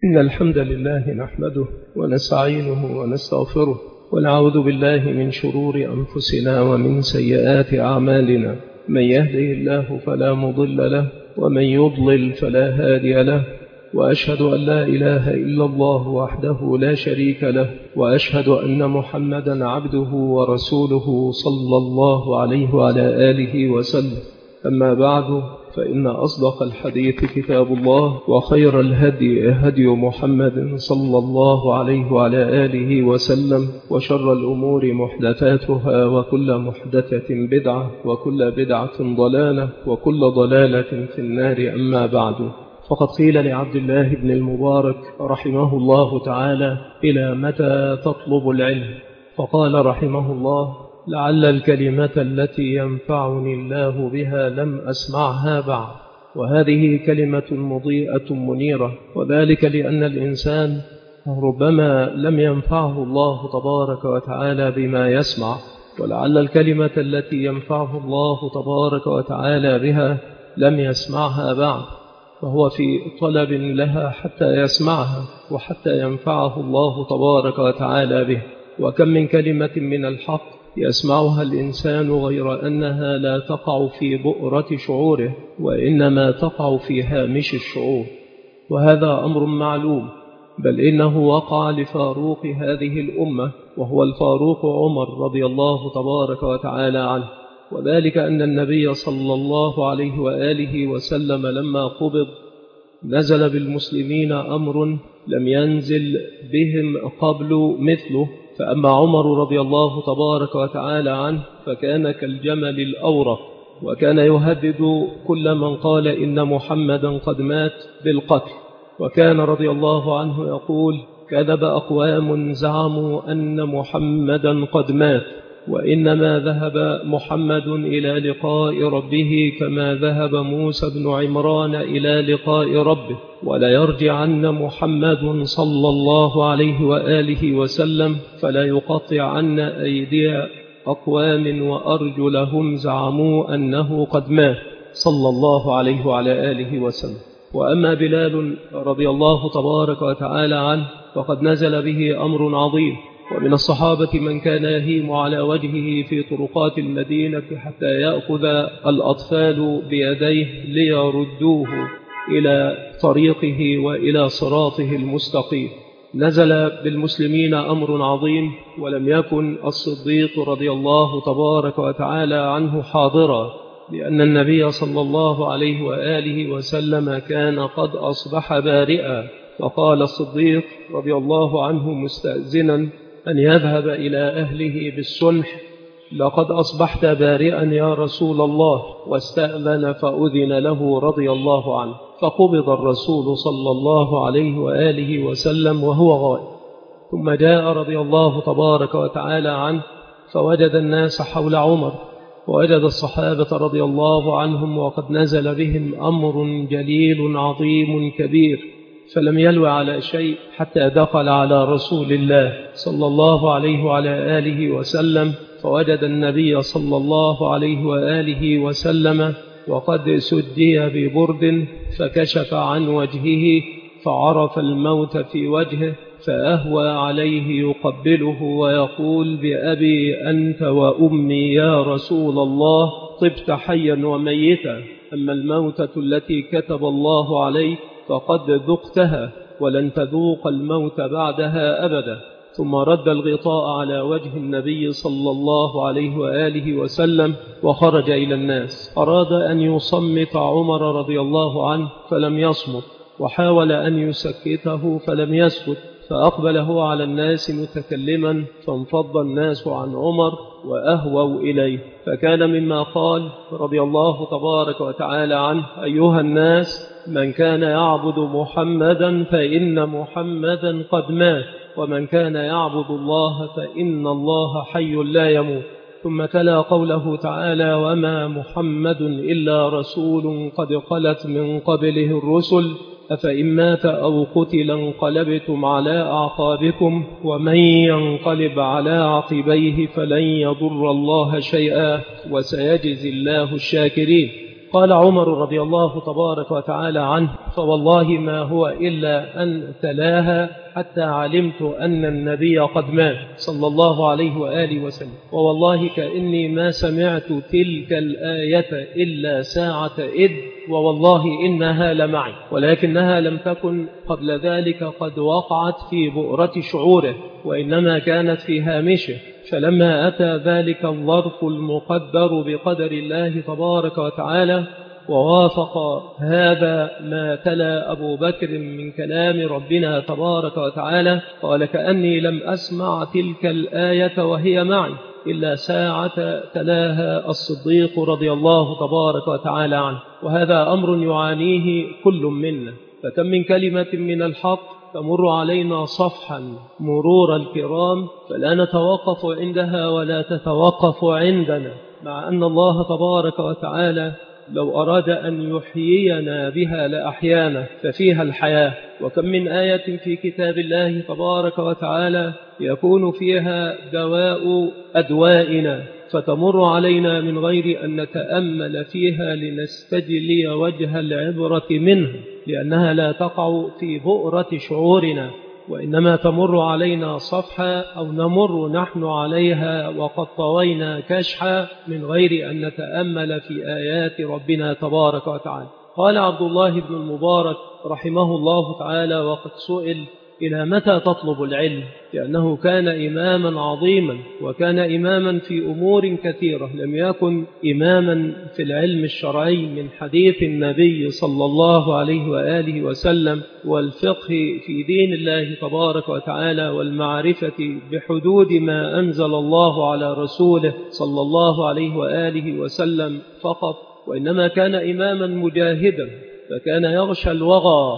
إن الحمد لله نحمده ونستعينه ونستغفره ونعوذ بالله من شرور أنفسنا ومن سيئات أعمالنا. من يهده الله فلا مضل له ومن يضلل فلا هادي له، وأشهد أن لا إله إلا الله وحده لا شريك له، وأشهد أن محمدا عبده ورسوله صلى الله عليه وعلى آله وسلم. أما بعد، فإن أصدق الحديث كتاب الله، وخير الهدي هدي محمد صلى الله عليه وعلى آله وسلم، وشر الأمور محدثاتها، وكل محدثة بدعة، وكل بدعة ضلالة، وكل ضلالة في النار. أما بعد، فقد قيل لعبد الله بن المبارك رحمه الله تعالى: إلى متى تطلب العلم؟ فقال رحمه الله: لعل الكلمة التي ينفعني الله بها لم أسمعها بعد. وهذه كلمة مضيئة منيرة، وذلك لأن الإنسان ربما لم ينفعه الله تبارك وتعالى بما يسمع، ولعل الكلمة التي ينفعه الله تبارك وتعالى بها لم يسمعها بعد، فهو في طلب لها حتى يسمعها وحتى ينفعه الله تبارك وتعالى به. وكم من كلمة من الحق يسمعها الإنسان غير أنها لا تقع في بؤرة شعوره، وإنما تقع في هامش الشعور، وهذا أمر معلوم. بل إنه وقع لفاروق هذه الأمة، وهو الفاروق عمر رضي الله تبارك وتعالى عنه، وذلك أن النبي صلى الله عليه وآله وسلم لما قبض نزل بالمسلمين أمر لم ينزل بهم قبل مثله. فأما عمر رضي الله تبارك وتعالى عنه فكان كالجمل الأورق، وكان يهدد كل من قال إن محمدا قد مات بالقتل. وكان رضي الله عنه يقول: كذب أقوام زعموا أن محمدا قد مات، وإنما ذهب محمد إلى لقاء ربه كما ذهب موسى بن عمران إلى لقاء ربه، وليرجعن محمد صلى الله عليه وآله وسلم فلا يقطعن أيدي أقوام وأرجلهم زعموا أنه قد مات صلى الله عليه وعلى آله وسلم. وأما بلال رضي الله تبارك وتعالى عنه فقد نزل به أمر عظيم، ومن الصحابة من كان يهيم على وجهه في طرقات المدينة حتى يأخذ الأطفال بيديه ليردوه إلى طريقه وإلى صراطه المستقيم. نزل بالمسلمين أمر عظيم، ولم يكن الصديق رضي الله تبارك وتعالى عنه حاضرا، لأن النبي صلى الله عليه وآله وسلم كان قد أصبح بارئا، فقال الصديق رضي الله عنه مستأذنا أن يذهب إلى أهله بالسنح: لقد أصبحت بارئا يا رسول الله، واستأذن فأذن له رضي الله عنه. فقبض الرسول صلى الله عليه وآله وسلم وهو غائب، ثم جاء رضي الله تبارك وتعالى عنه فوجد الناس حول عمر، ووجد الصحابة رضي الله عنهم وقد نزل بهم أمر جليل عظيم كبير، فلم يلو على شيء حتى دخل على رسول الله صلى الله عليه وعلى آله وسلم، فوجد النبي صلى الله عليه وآله وسلم وقد سجي ببرد، فكشف عن وجهه فعرف الموت في وجهه، فأهوى عليه يقبله ويقول: بأبي أنت وأمي يا رسول الله، طبت حيا وميتا، أما الموتة التي كتب الله عليك فقد ذقتها، ولن تذوق الموت بعدها أبدا. ثم رد الغطاء على وجه النبي صلى الله عليه وآله وسلم وخرج إلى الناس. أراد أن يصمت عمر رضي الله عنه فلم يصمت، وحاول أن يسكته فلم يسكت، فأقبل هو على الناس متكلما، فانفض الناس عن عمر وأهووا إليه. فكان مما قال رضي الله تبارك وتعالى عنه: أيها الناس، من كان يعبد محمدا فإن محمدا قد مات، ومن كان يعبد الله فإن الله حي لا يموت. ثم تلا قوله تعالى: وما محمد إلا رسول قد خلت من قبله الرسل أفإن مات أو قتل انقلبتم على أعقابكم ومن ينقلب على عقبيه فلن يضر الله شيئا وسيجزي الله الشاكرين. قال عمر رضي الله تبارك وتعالى عنه: فوالله ما هو إلا أن تلاها حتى علمت أن النبي قد مات صلى الله عليه وآله وسلم، ووالله كأني ما سمعت تلك الآية إلا ساعة إذ ووالله إنها لمعي، ولكنها لم تكن قبل ذلك قد وقعت في بؤرة شعوره، وإنما كانت في هامشه. فلما أتى ذلك الظرف المقدر بقدر الله تبارك وتعالى ووافق هذا ما تلا أبو بكر من كلام ربنا تبارك وتعالى، قال: كأني لم أسمع تلك الآية وهي معي إلا ساعة تلاها الصديق رضي الله تبارك وتعالى عنه. وهذا أمر يعانيه كل منا، فكم من كلمة من الحق تمر علينا صفحا مرور الكرام فلا نتوقف عندها ولا تتوقف عندنا، مع أن الله تبارك وتعالى لو أراد أن يحيينا بها لأحيانا، ففيها الحياة. وكم من آية في كتاب الله تبارك وتعالى يكون فيها دواء أدوائنا، فتمر علينا من غير أن نتأمل فيها لنستجلي وجه العبرة منها، لأنها لا تقع في بؤرة شعورنا، وإنما تمر علينا صفحة أو نمر نحن عليها وقد طوينا كشحا من غير أن نتأمل في آيات ربنا تبارك وتعالى. قال عبد الله بن المبارك رحمه الله تعالى وقد سئل: إلى متى تطلب العلم؟ لأنه كان إماما عظيما، وكان إماما في أمور كثيرة، لم يكن إماما في العلم الشرعي من حديث النبي صلى الله عليه وآله وسلم والفقه في دين الله تبارك وتعالى والمعرفة بحدود ما أنزل الله على رسوله صلى الله عليه وآله وسلم فقط، وإنما كان إماما مجاهدا، فكان يغشى الوغى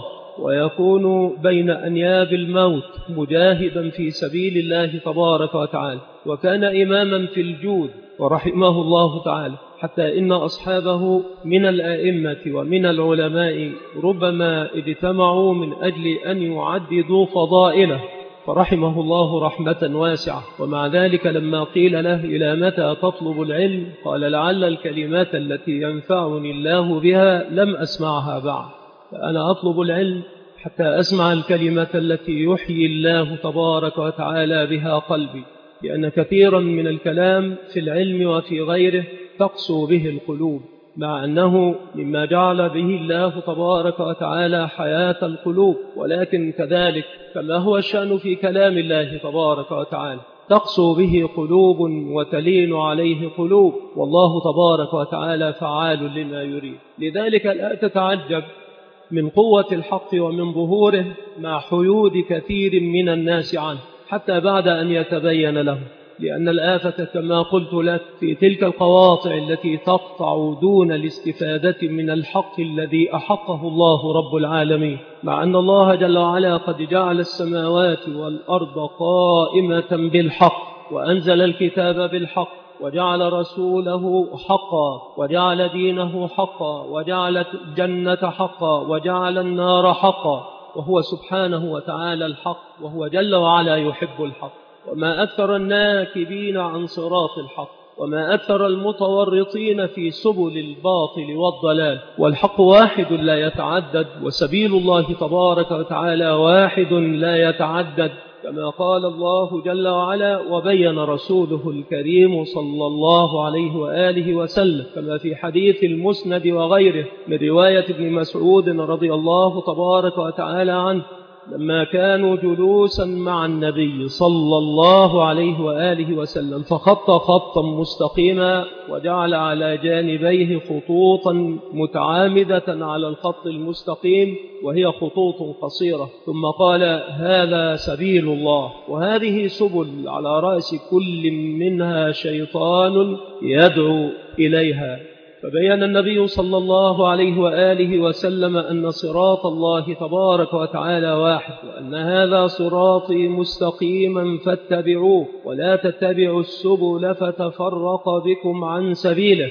ويكون بين أنياب الموت مجاهدا في سبيل الله تبارك وتعالى، وكان إماما في الجود ورحمه الله تعالى، حتى إن أصحابه من الآئمة ومن العلماء ربما اجتمعوا من أجل أن يعددوا فضائله، فرحمه الله رحمة واسعة. ومع ذلك لما قيل له: إلى متى تطلب العلم؟ قال: لعل الكلمات التي ينفعني الله بها لم أسمعها بعد، فأنا أطلب العلم حتى أسمع الكلمة التي يحيي الله تبارك وتعالى بها قلبي، لأن كثيرا من الكلام في العلم وفي غيره تقسو به القلوب، مع أنه مما جعل به الله تبارك وتعالى حياة القلوب، ولكن كذلك كما هو الشأن في كلام الله تبارك وتعالى تقسو به قلوب وتلين عليه قلوب، والله تبارك وتعالى فعال لما يريد. لذلك لا تتعجب من قوة الحق ومن ظهوره مع حيود كثير من الناس عنه حتى بعد أن يتبين له، لأن الآفة كما قلت لك في تلك القواطع التي تقطع دون الاستفادة من الحق الذي أحقه الله رب العالمين، مع أن الله جل وعلا قد جعل السماوات والأرض قائمة بالحق، وأنزل الكتاب بالحق، وجعل رسوله حقا، وجعل دينه حقا، وجعل الجنة حقا، وجعل النار حقا، وهو سبحانه وتعالى الحق، وهو جل وعلا يحب الحق. وما أكثر الناكبين عن صراط الحق، وما أكثر المتورطين في سبل الباطل والضلال، والحق واحد لا يتعدد، وسبيل الله تبارك وتعالى واحد لا يتعدد، كما قال الله جل وعلا وبين رسوله الكريم صلى الله عليه وآله وسلم، كما في حديث المسند وغيره من رواية ابن مسعود رضي الله تبارك وتعالى عنه: لما كانوا جلوسا مع النبي صلى الله عليه وآله وسلم فخط خطا مستقيما وجعل على جانبيه خطوطا متعامدة على الخط المستقيم وهي خطوط قصيرة، ثم قال: هذا سبيل الله، وهذه سبل على رأس كل منها شيطان يدعو إليها. فبين النبي صلى الله عليه وآله وسلم أن صراط الله تبارك وتعالى واحد، وأن هذا صراطي مستقيما فاتبعوه ولا تتبعوا السبل فتفرق بكم عن سبيله.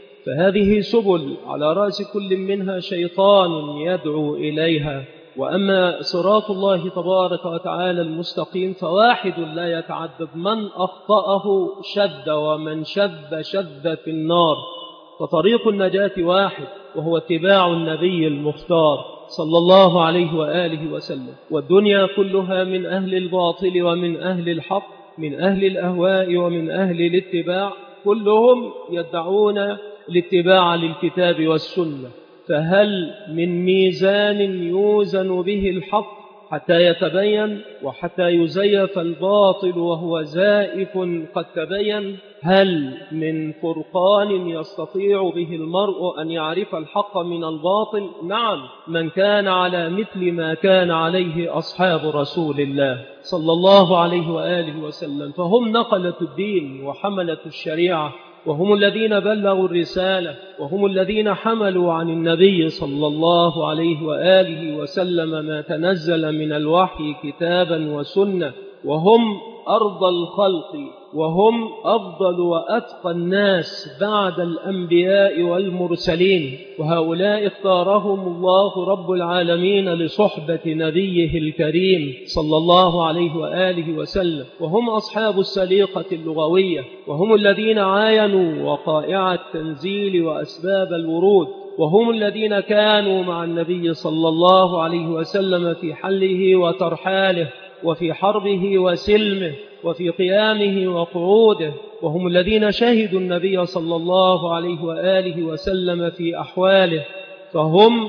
فهذه سبل على رأس كل منها شيطان يدعو إليها، وأما صراط الله تبارك وتعالى المستقيم فواحد لا يتعدد، من أخطأه شد، ومن شد شد في النار. فطريق النجاة واحد، وهو اتباع النبي المختار صلى الله عليه وآله وسلم. والدنيا كلها من أهل الباطل ومن أهل الحق، من أهل الأهواء ومن أهل الاتباع، كلهم يدعون الاتباع للكتاب والسنة. فهل من ميزان يوزن به الحق حتى يتبين وحتى يزيف الباطل وهو زائف قد تبين؟ هل من فرقان يستطيع به المرء أن يعرف الحق من الباطل؟ نعم، من كان على مثل ما كان عليه أصحاب رسول الله صلى الله عليه وآله وسلم، فهم نقلة الدين وحملة الشريعة، وهم الذين بلغوا الرسالة، وهم الذين حملوا عن النبي صلى الله عليه وآله وسلم ما تنزل من الوحي كتابا وسنة، وهم أرض الخلق، وهم أفضل وأتقى الناس بعد الأنبياء والمرسلين. وهؤلاء اختارهم الله رب العالمين لصحبة نبيه الكريم صلى الله عليه وآله وسلم، وهم أصحاب السليقة اللغوية، وهم الذين عاينوا وقائع التنزيل وأسباب الورود، وهم الذين كانوا مع النبي صلى الله عليه وسلم في حله وترحاله، وفي حربه وسلمه، وفي قيامه وقعوده، وهم الذين شهدوا النبي صلى الله عليه وآله وسلم في أحواله، فهم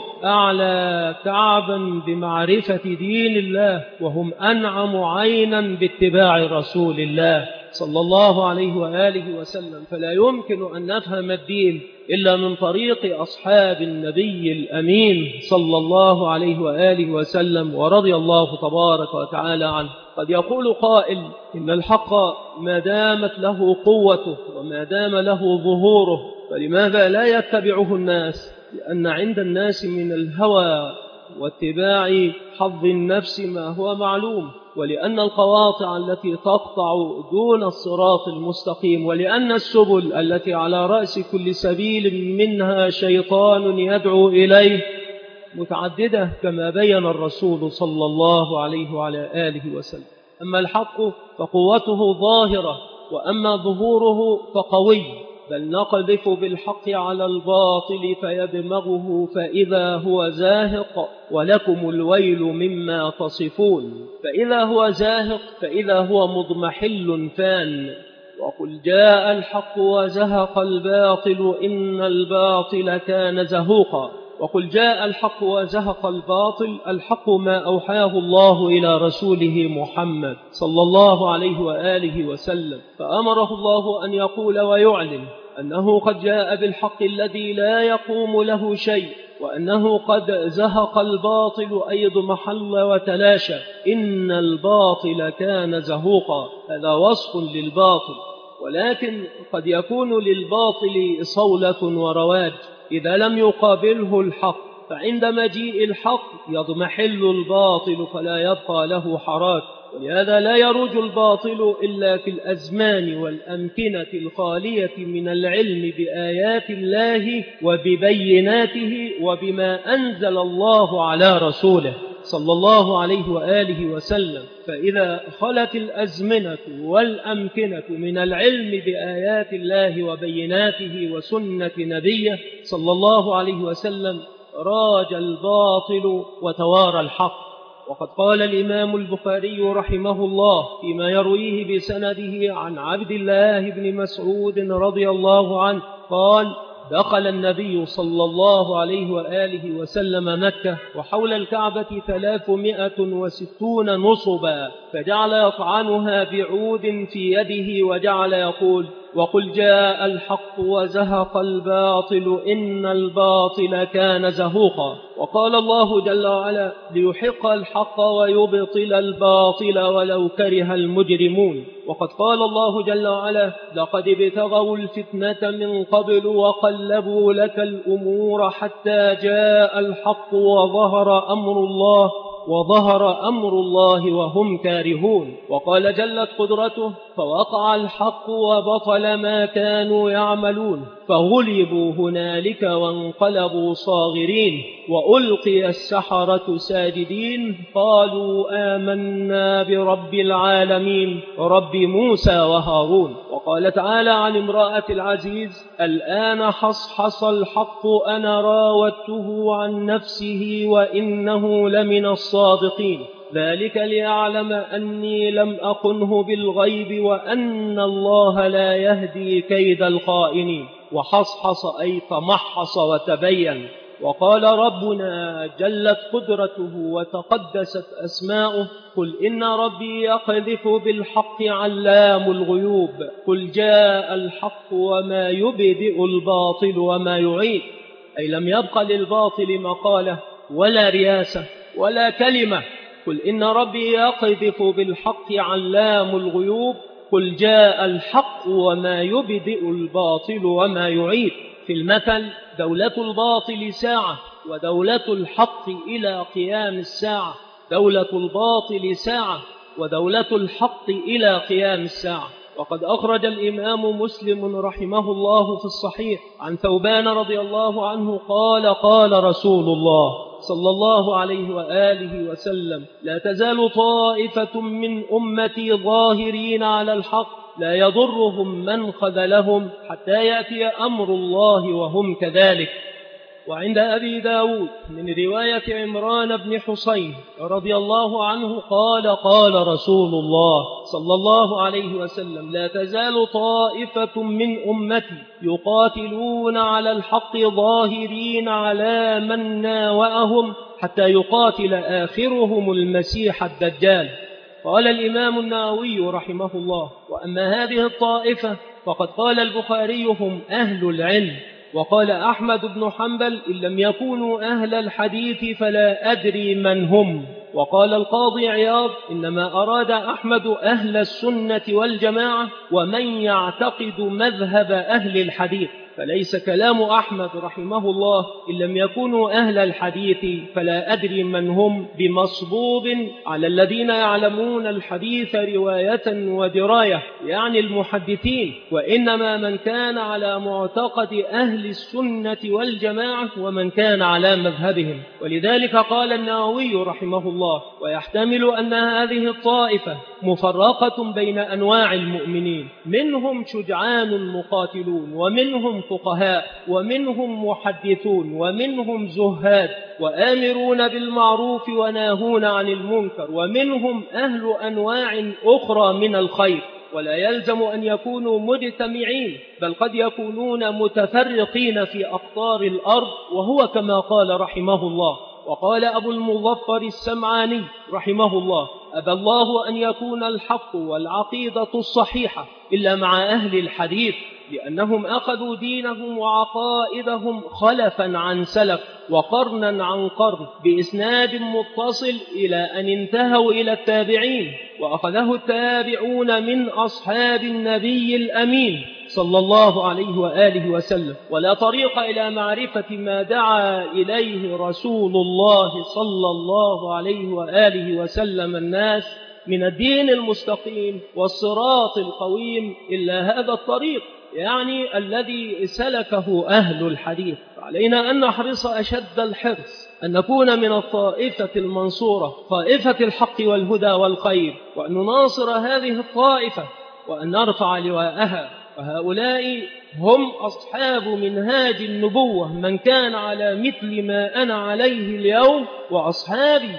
أعلى تعبا بمعرفة دين الله، وهم أنعم عينا باتباع رسول الله صلى الله عليه وآله وسلم. فلا يمكن أن نفهم الدين إلا من طريق أصحاب النبي الأمين صلى الله عليه وآله وسلم، ورضي الله تبارك وتعالى عنه. قد يقول قائل إن الحق ما دامت له قوته وما دام له ظهوره فلماذا لا يتبعه الناس؟ لأن عند الناس من الهوى واتباع حظ النفس ما هو معلوم، ولأن القواطع التي تقطع دون الصراط المستقيم، ولأن السبل التي على رأس كل سبيل منها شيطان يدعو إليه متعددة كما بين الرسول صلى الله عليه وعلى آله وسلم. أما الحق فقوته ظاهرة، وأما ظهوره فقوي، بل نقذف بالحق على الباطل فيدمغه فإذا هو زاهق، ولكم الويل مما تصفون. فإذا هو زاهق فإذا هو مضمحل فان. وقل جاء الحق وزهق الباطل إن الباطل كان زهوقا. وقل جاء الحق وزهق الباطل، الحق ما أوحاه الله إلى رسوله محمد صلى الله عليه وآله وسلم، فأمره الله أن يقول ويعلن أنه قد جاء بالحق الذي لا يقوم له شيء، وأنه قد زهق الباطل أي اضمحل وتلاشى. إن الباطل كان زهوقا، هذا وصف للباطل، ولكن قد يكون للباطل صولة ورواج إذا لم يقابله الحق، فعند مجيء الحق يضمحل الباطل فلا يبقى له حراك. ولهذا لا يروج الباطل إلا في الأزمان والأمكنة الخالية من العلم بآيات الله وببيناته وبما أنزل الله على رسوله صلى الله عليه وآله وسلم. فإذا خلت الأزمنة والأمكنة من العلم بآيات الله وبيناته وسنة نبيه صلى الله عليه وسلم راج الباطل وتوارى الحق. وقد قال الإمام البخاري رحمه الله فيما يرويه بسنده عن عبد الله بن مسعود رضي الله عنه قال: دخل النبي صلى الله عليه وآله وسلم مكة وحول الكعبة 360 نصبا، فجعل يطعنها بعود في يده وجعل يقول: وقل جاء الحق وزهق الباطل إن الباطل كان زهوقا. وقال الله جل وعلا: ليحق الحق ويبطل الباطل ولو كره المجرمون. وقد قال الله جل وعلا: لقد ابتغوا الفتنة من قبل وقلبوا لك الأمور حتى جاء الحق وظهر أمر الله وهم كارهون. وقال جلت قدرته: فوقع الحق وبطل ما كانوا يعملون فغلبوا هنالك وانقلبوا صاغرين وألقي السحرة ساجدين قالوا آمنا برب العالمين رب موسى وهارون. وقال تعالى عن امرأة العزيز: الآن حصحص الحق أنا راودته عن نفسه وإنه لمن الصادقين، ذلك ليعلم أني لم أخنه بالغيب وأن الله لا يهدي كيد الخائنين. وحصحص أي تمحص وتبين. وقال ربنا جلت قدرته وتقدست أسماؤه: قل إن ربي يقذف بالحق علام الغيوب، قل جاء الحق وما يبدئ الباطل وما يعيد. أي لم يبق للباطل مقالة ولا رياسة ولا كلمة. قل إن ربي يقذف بالحق علام الغيوب، قل جاء الحق وما يبدئ الباطل وما يعيد. في المثل: دولة الباطل ساعة ودولة الحق إلى قيام الساعة. دولة الباطل ساعة ودولة الحق إلى قيام الساعة. وقد أخرج الإمام مسلم رحمه الله في الصحيح عن ثوبان رضي الله عنه قال: قال رسول الله صلى الله عليه وآله وسلم: لا تزال طائفة من أمتي ظاهرين على الحق لا يضرهم من خذلهم حتى يأتي أمر الله وهم كذلك. وعند أبي داود من رواية عمران بن حسين رضي الله عنه قال: قال رسول الله صلى الله عليه وسلم: لا تزال طائفة من أمتي يقاتلون على الحق ظاهرين على من ناوأهم حتى يقاتل آخرهم المسيح الدجال. قال الإمام النووي رحمه الله: وأما هذه الطائفة فقد قال البخاري: هم أهل العلم. وقال أحمد بن حنبل: إن لم يكونوا أهل الحديث فلا أدري من هم. وقال القاضي عياض: إنما أراد أحمد أهل السنة والجماعة ومن يعتقد مذهب أهل الحديث، فليس كلام أحمد رحمه الله إن لم يكونوا أهل الحديث فلا أدري من هم بمصبوب على الذين يعلمون الحديث رواية ودراية، يعني المحدثين، وإنما من كان على معتقد أهل السنة والجماعة ومن كان على مذهبهم. ولذلك قال النووي رحمه الله: ويحتمل أن هذه الطائفة مفرقة بين أنواع المؤمنين، منهم شجعان مقاتلون، ومنهم فقهاء، ومنهم محدثون، ومنهم زهاد وآمرون بالمعروف وناهون عن المنكر، ومنهم أهل أنواع أخرى من الخير. ولا يلزم أن يكونوا مجتمعين، بل قد يكونون متفرقين في أقطار الأرض، وهو كما قال رحمه الله. وقال أبو المظفر السمعاني رحمه الله: أبى الله أن يكون الحق والعقيدة الصحيحة إلا مع أهل الحديث، لأنهم أخذوا دينهم وعقائدهم خلفا عن سلف وقرنا عن قرن بإسناد متصل إلى أن انتهوا إلى التابعين، وأخذه التابعون من أصحاب النبي الأمين صلى الله عليه وآله وسلم. ولا طريق إلى معرفة ما دعا إليه رسول الله صلى الله عليه وآله وسلم الناس من الدين المستقيم والصراط القويم إلا هذا الطريق، يعني الذي سلكه أهل الحديث. علينا أن نحرص أشد الحرص أن نكون من الطائفة المنصورة، طائفة الحق والهدى والخير، وأن نناصر هذه الطائفة وأن نرفع لواءها. وهؤلاء هم أصحاب منهاج النبوة، من كان على مثل ما أنا عليه اليوم وأصحابي،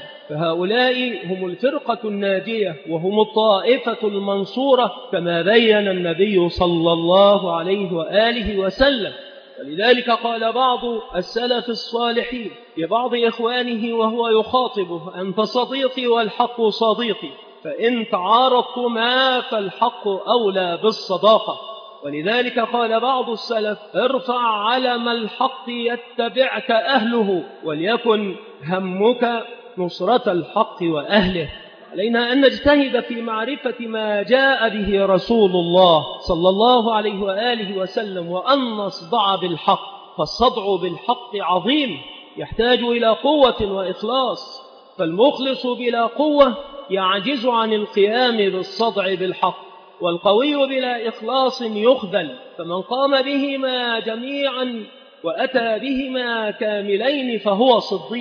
فهؤلاء هم الفرقة الناجية وهم الطائفة المنصورة كما بين النبي صلى الله عليه وآله وسلم. ولذلك قال بعض السلف الصالحين لبعض إخوانه وهو يخاطبه: أنت صديقي والحق صديقي، فإن تعارضتما فالحق أولى بالصداقة. ولذلك قال بعض السلف: ارفع علم الحق يتبعك أهله، وليكن همك نصرة الحق وأهله. علينا أن نجتهد في معرفة ما جاء به رسول الله صلى الله عليه وآله وسلم، وأن نصدع بالحق، فالصدع بالحق عظيم يحتاج إلى قوة وإخلاص، فالمخلص بلا قوة يعجز عن القيام بالصدع بالحق، والقوي بلا إخلاص يخذل. فمن قام بهما جميعا وأتى بهما كاملين فهو صديق،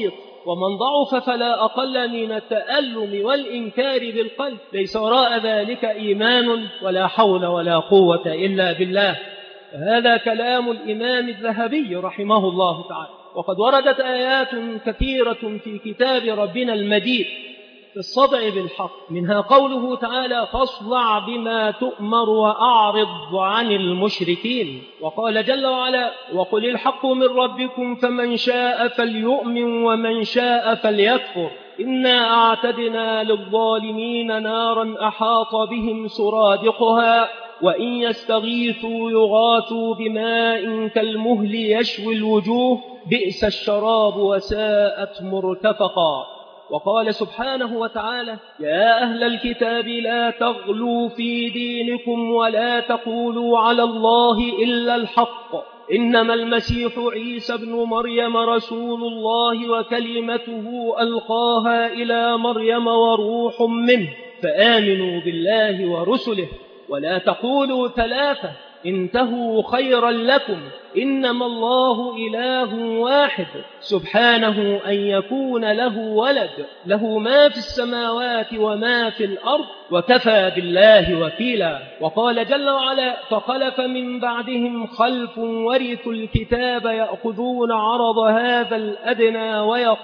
ومن ضعف فلا أقل من التألم والإنكار بالقلب، ليس وراء ذلك إيمان ولا حول ولا قوة إلا بالله. هذا كلام الإمام الذهبي رحمه الله تعالى. وقد وردت آيات كثيرة في كتاب ربنا المجيد في الصدع بالحق، منها قوله تعالى: فاصدع بما تؤمر وأعرض عن المشركين. وقال جل وعلا: وقل الحق من ربكم فمن شاء فليؤمن ومن شاء فليكفر إنا أعتدنا للظالمين نارا أحاط بهم سرادقها وإن يستغيثوا يغاثوا بماء كالمهل يشوي الوجوه بئس الشراب وساءت مرتفقا. وقال سبحانه وتعالى: يا أهل الكتاب لا تغلوا في دينكم ولا تقولوا على الله إلا الحق إنما المسيح عيسى ابن مريم رسول الله وكلمته ألقاها إلى مريم وروح منه فآمنوا بالله ورسله ولا تقولوا ثلاثة انتهوا خيرا لكم إنما الله إله واحد سبحانه أن يكون له ولد له ما في السماوات وما في الأرض وكفى بالله وكيلا. وقال جل وعلا: فخلف من بعدهم خلف ورثوا الكتاب يأخذون عرض هذا الأدنى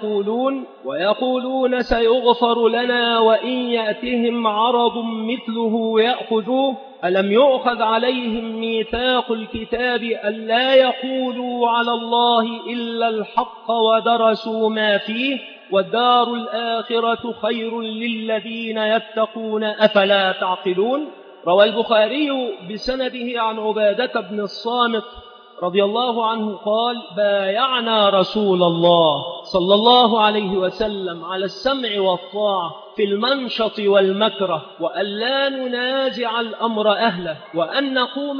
ويقولون سيغفر لنا وإن يأتهم عرض مثله يأخذوه ألم يؤخذ عليهم ميثاق الكتاب ألا يقولوا على الله إلا الحق ودرسوا ما فيه والدار الآخرة خير للذين يتقون أفلا تعقلون. روى البخاري بسنده عن عبادة بن الصامت رضي الله عنه قال: بايعنا رسول الله صلى الله عليه وسلم على السمع والطاعة في المنشط والمكره وألا ننازع الأمر أهله وأن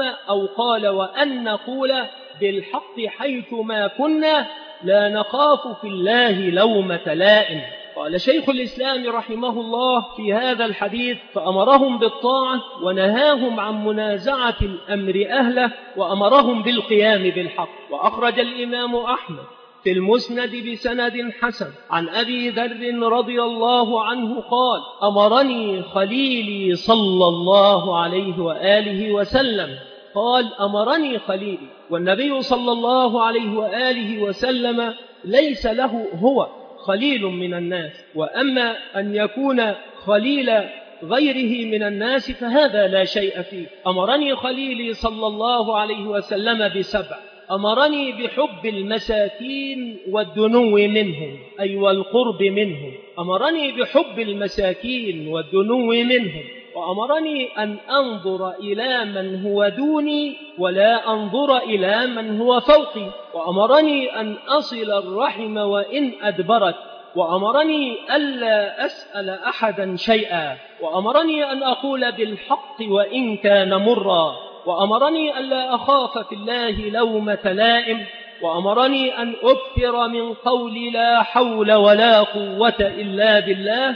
نقول بالحق حيث ما كنا لا نخاف في الله لومة لائم. قال شيخ الإسلام رحمه الله في هذا الحديث: فأمرهم بالطاعة ونهاهم عن منازعة الأمر أهله وأمرهم بالقيام بالحق. وأخرج الإمام أحمد في المسند بسند حسن عن أبي ذر رضي الله عنه قال: أمرني خليلي صلى الله عليه وآله وسلم. قال: أمرني خليلي، والنبي صلى الله عليه وآله وسلم ليس له هو خليل من الناس، وأما أن يكون خليل غيره من الناس فهذا لا شيء فيه. أمرني خليلي صلى الله عليه وسلم بسبع: أمرني بحب المساكين والدنو منهم أي والقرب منهم، أمرني بحب المساكين والدنو منهم، وأمرني أن أنظر إلى من هو دوني ولا أنظر إلى من هو فوقي، وأمرني أن أصل الرحم وإن أدبرت، وأمرني ألا أسأل أحدا شيئا، وأمرني أن أقول بالحق وإن كان مرا، وأمرني ألا أخاف في الله لومة لائم، وأمرني أن أكثر من قول لا حول ولا قوة إلا بالله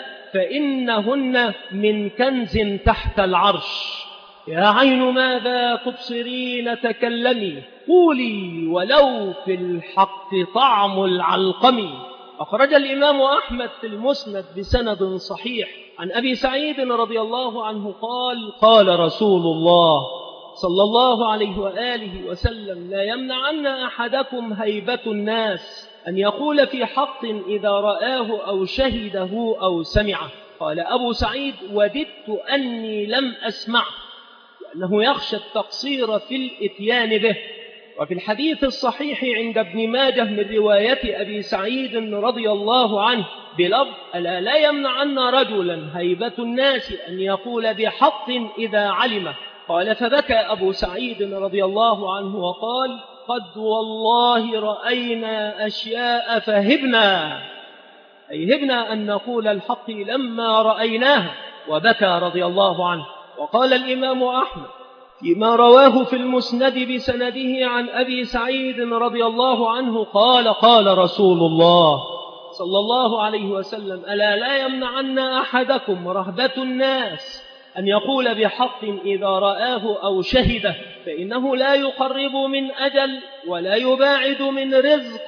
فإنهن من كنز تحت العرش. يا عين ماذا تبصرين تكلمي قولي ولو في الحق طعم العلقم. أخرج الإمام أحمد في المسند بسند صحيح عن أبي سعيد رضي الله عنه قال: قال رسول الله صلى الله عليه وآله وسلم: لا يمنعن أحدكم هيبة الناس أن يقول في حق إذا رآه أو شهده أو سمعه. قال أبو سعيد: وددت أني لم أسمعه، لأنه يخشى التقصير في الإتيان به. وفي الحديث الصحيح عند ابن ماجه من رواية أبي سعيد رضي الله عنه بلفظ: ألا لا يمنعن رجلا هيبة الناس أن يقول بحق إذا علمه. قال: فبكى أبو سعيد رضي الله عنه وقال: قد والله رأينا أشياء فهبنا، أي هبنا أن نقول الحق لما رأيناها، وبكى رضي الله عنه. وقال الإمام أحمد فيما رواه في المسند بسنده عن أبي سعيد رضي الله عنه قال: قال رسول الله صلى الله عليه وسلم: ألا لا يمنعن أحدكم رهبة الناس أن يقول بحق إذا رآه أو شهده، فإنه لا يقرب من أجل ولا يباعد من رزق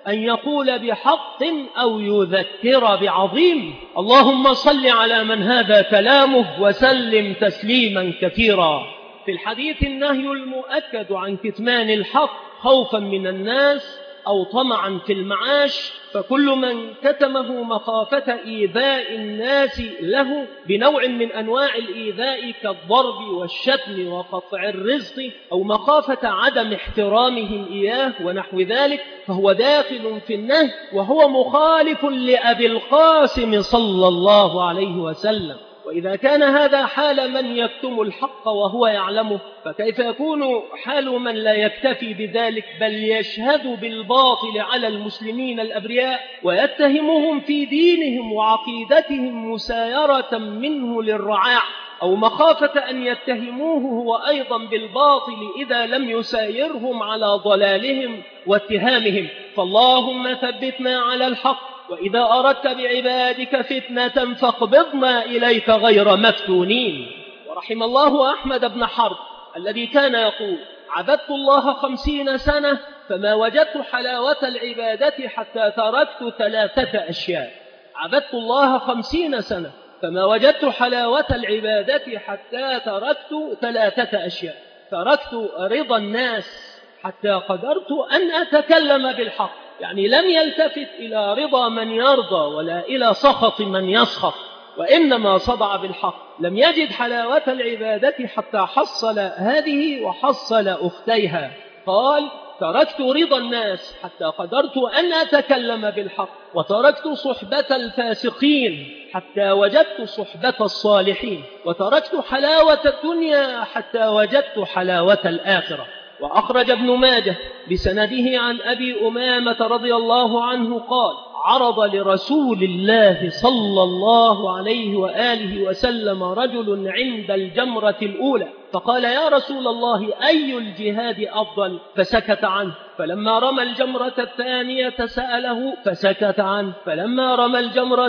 أن يقول بحق أو يذكر بعظيم. اللهم صل على من هذا كلامه وسلم تسليما كثيرا. في الحديث النهي المؤكد عن كتمان الحق خوفا من الناس أو طمعا في المعاش، فكل من كتمه مخافة إيذاء الناس له بنوع من أنواع الإيذاء كالضرب والشتم وقطع الرزق أو مخافة عدم احترامهم إياه ونحو ذلك، فهو داخل في النهي، وهو مخالف لأبي القاسم صلى الله عليه وسلم. وإذا كان هذا حال من يكتم الحق وهو يعلمه، فكيف يكون حال من لا يكتفي بذلك بل يشهد بالباطل على المسلمين الأبرياء ويتهمهم في دينهم وعقيدتهم مسايرة منه للرعاع، أو مخافة أن يتهموه هو أيضا بالباطل إذا لم يسايرهم على ضلالهم واتهامهم. فاللهم ثبتنا على الحق، وإذا أردت بعبادك فتنة فاقبضنا إليك غير مفتونين. ورحم الله أحمد بن حرب الذي كان يقول: عبدت الله 50 سنة فما وجدت حلاوة العبادة حتى تركت 3 أشياء. عبدت الله 50 سنة فما وجدت حلاوة العبادة حتى تركت 3 أشياء. تركت رضا الناس حتى قدرت أن أتكلم بالحق، يعني لم يلتفت إلى رضا من يرضى ولا إلى سخط من يسخط، وإنما صدع بالحق. لم يجد حلاوة العبادة حتى حصل هذه وحصل أختيها. قال: تركت رضا الناس حتى قدرت أن أتكلم بالحق، وتركت صحبة الفاسقين حتى وجدت صحبة الصالحين، وتركت حلاوة الدنيا حتى وجدت حلاوة الآخرة. وأخرج ابن ماجه بسنده عن أبي أمامة رضي الله عنه قال: عرض لرسول الله صلى الله عليه وآله وسلم رجل عند الجمرة الأولى، فقال: يا رسول الله، أي الجهاد أفضل؟ فسكت عنه. فلما رمى الجمرة الثانية سأله فسكت عنه. فلما رمى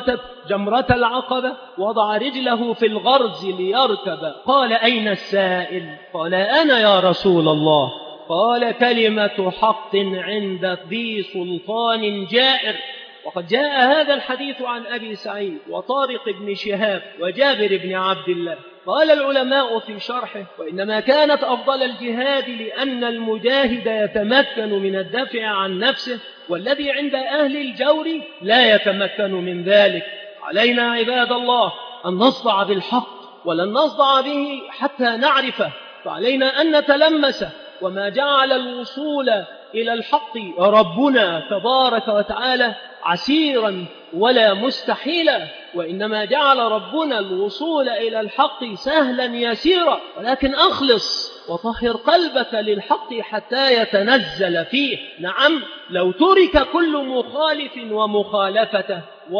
جمرة العقبة وضع رجله في الغرز ليركب، قال: أين السائل؟ قال: أنا يا رسول الله. قال: كلمة حق عند ذي سلطان جائر. وقد جاء هذا الحديث عن أبي سعيد وطارق بن شهاب وجابر بن عبد الله. قال العلماء في شرحه: وإنما كانت أفضل الجهاد لأن المجاهد يتمكن من الدفع عن نفسه، والذي عند أهل الجور لا يتمكن من ذلك. علينا عباد الله أن نصدع بالحق، ولن نصدع به حتى نعرفه، فعلينا أن نتلمسه. وما جعل الوصول إلى الحق ربنا تبارك وتعالى عسيرا ولا مستحيلا، وإنما جعل ربنا الوصول إلى الحق سهلا يسيرا. ولكن أخلص وطهر قلبك للحق حتى يتنزل فيه. نعم، لو ترك كل مخالف ومخالفته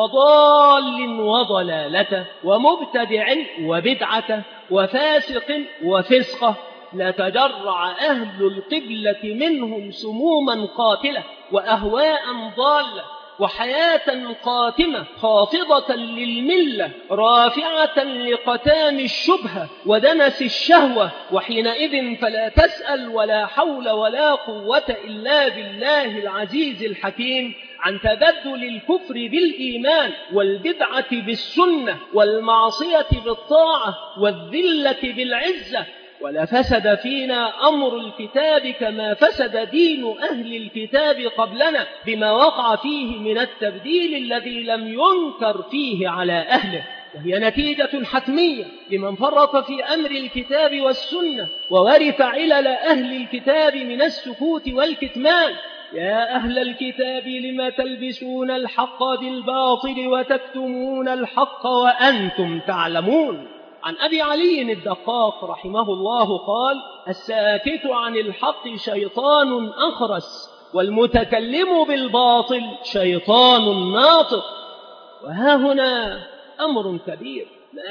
وضال وضلالته ومبتدع وبدعته وفاسق وفسقه لتجرع أهل القبلة منهم سموما قاتلة وأهواء ضالة وحياة قاتمة خافضة للملة رافعة لقتام الشبهة ودنس الشهوة. وحينئذ فلا تسأل ولا حول ولا قوة إلا بالله العزيز الحكيم عن تبدل الكفر بالإيمان والبدعة بالسنة والمعصية بالطاعة والذلة بالعزة. ولا فسد فينا أمر الكتاب كما فسد دين أهل الكتاب قبلنا بما وقع فيه من التبديل الذي لم ينكر فيه على أهله، وهي نتيجة حتمية لمن فرط في أمر الكتاب والسنة وورث علل أهل الكتاب من السكوت والكتمان. يا أهل الكتاب لم تلبسون الحق بالباطل وتكتمون الحق وأنتم تعلمون. عن أبي علي الدقاق رحمه الله قال: الساكت عن الحق شيطان أخرس، والمتكلم بالباطل شيطان ناطق. وها هنا أمر كبير،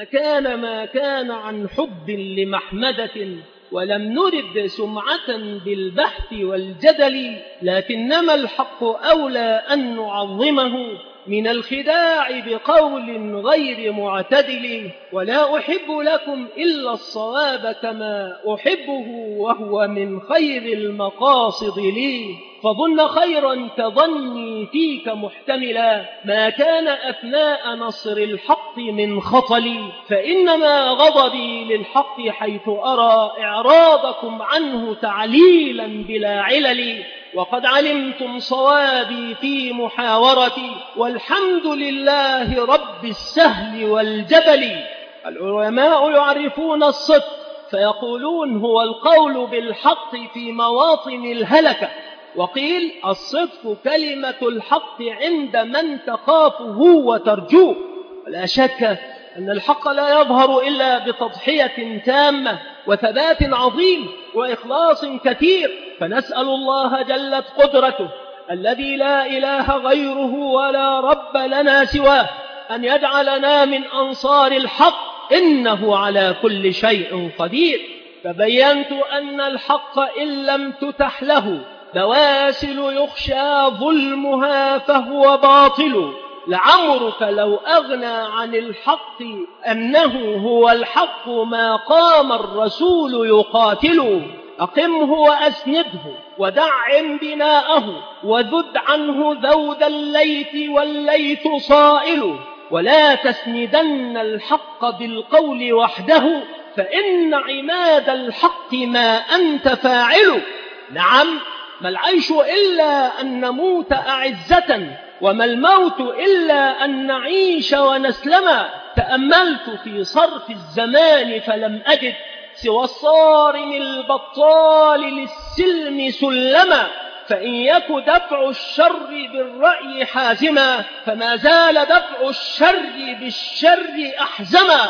ما كان عن حب لمحمدة، ولم نرد سمعة بالبحث والجدل، لكنما الحق أولى أن نعظمه من الخداع بقول غير معتدل، ولا أحب لكم إلا الصواب كما أحبه، وهو من خير المقاصد لي. فظن خيرا كظني فيك محتملا، ما كان أثناء نصر الحق من خطلي، فإنما غضبي للحق حيث أرى إعراضكم عنه تعليلا بلا علل. وقد علمتم صوابي في محاورتي، والحمد لله رب السهل والجبل. العلماء يعرفون الصدق فيقولون هو القول بالحق في مواطن الهلكة، وقيل الصدق كلمة الحق عند من تخافه وترجوه. ولا شك أن الحق لا يظهر إلا بتضحية تامة وثبات عظيم وإخلاص كثير، فنسأل الله جلت قدرته الذي لا إله غيره ولا رب لنا سواه أن يجعلنا من أنصار الحق، إنه على كل شيء قدير. فبينت أن الحق إن لم تتح له بواسل يخشى ظلمها فهو باطل. لعمرك لو أغنى عن الحق أنه هو الحق ما قام الرسول يقاتل. أقمه وأسنده ودعم بناءه، وذد عنه ذود الليث والليث صائل. ولا تسندن الحق بالقول وحده، فإن عماد الحق ما أنت فاعل. نعم، ما العيش إلا أن نموت أعزة، وما الموت إلا أن نعيش ونسلما. تأملت في صرف الزمان فلم أجد سوى الصارم البطال للسلم سلما. فإن يك دفع الشر بالرأي حازما، فما زال دفع الشر بالشر أحزما.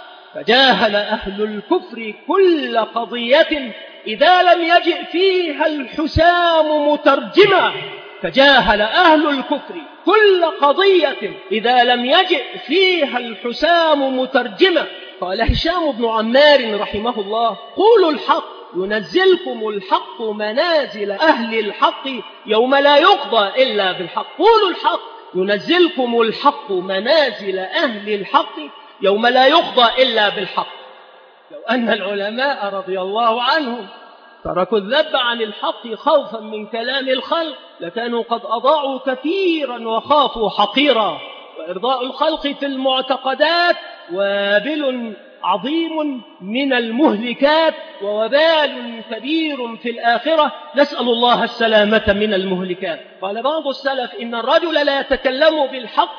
فجاهل أهل الكفر كل قضية إذا لم يجئ فيها الحسام مترجما. فجاهل أهل الكفر كل قضية إذا لم يجئ فيها الحسام مترجما. قال هشام بن عمار رحمه الله: قولوا الحق ينزلكم الحق منازل أهل الحق يوم لا يقضى إلا بالحق. قولوا الحق ينزلكم الحق منازل أهل الحق يوم لا يقضى إلا بالحق. لو أن العلماء رضي الله عنهم تركوا الذب عن الحق خوفا من كلام الخلق لكانوا قد أضاعوا كثيرا وخافوا حقيرا. وإرضاء الخلق في المعتقدات وابل عظيم من المهلكات، ووبال كبير في الآخرة، نسأل الله السلامة من المهلكات. قال بعض السلف: إن الرجل لا يتكلم بالحق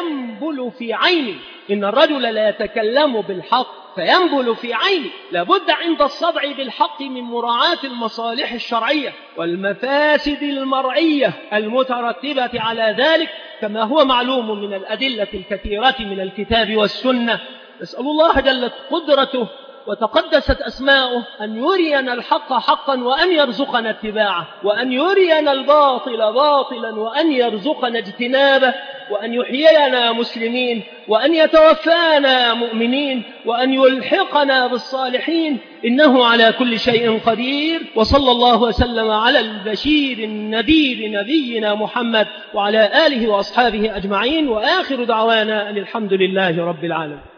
فينبل في عينه. إن الرجل لا يتكلم بالحق فينبل في عينه. لابد عند الصدع بالحق من مراعاة المصالح الشرعية والمفاسد المرعية المترتبة على ذلك، كما هو معلوم من الأدلة الكثيرة من الكتاب والسنة. نسأل الله جلت قدرته وتقدست أسماؤه أن يرينا الحق حقا وأن يرزقنا اتباعه، وأن يرينا الباطل باطلا وأن يرزقنا اجتنابه، وأن يحيينا مسلمين، وأن يتوفانا مؤمنين، وأن يلحقنا بالصالحين، إنه على كل شيء قدير. وصلى الله وسلم على البشير النذير نبينا محمد وعلى آله وأصحابه أجمعين، وآخر دعوانا أن الحمد لله رب العالمين.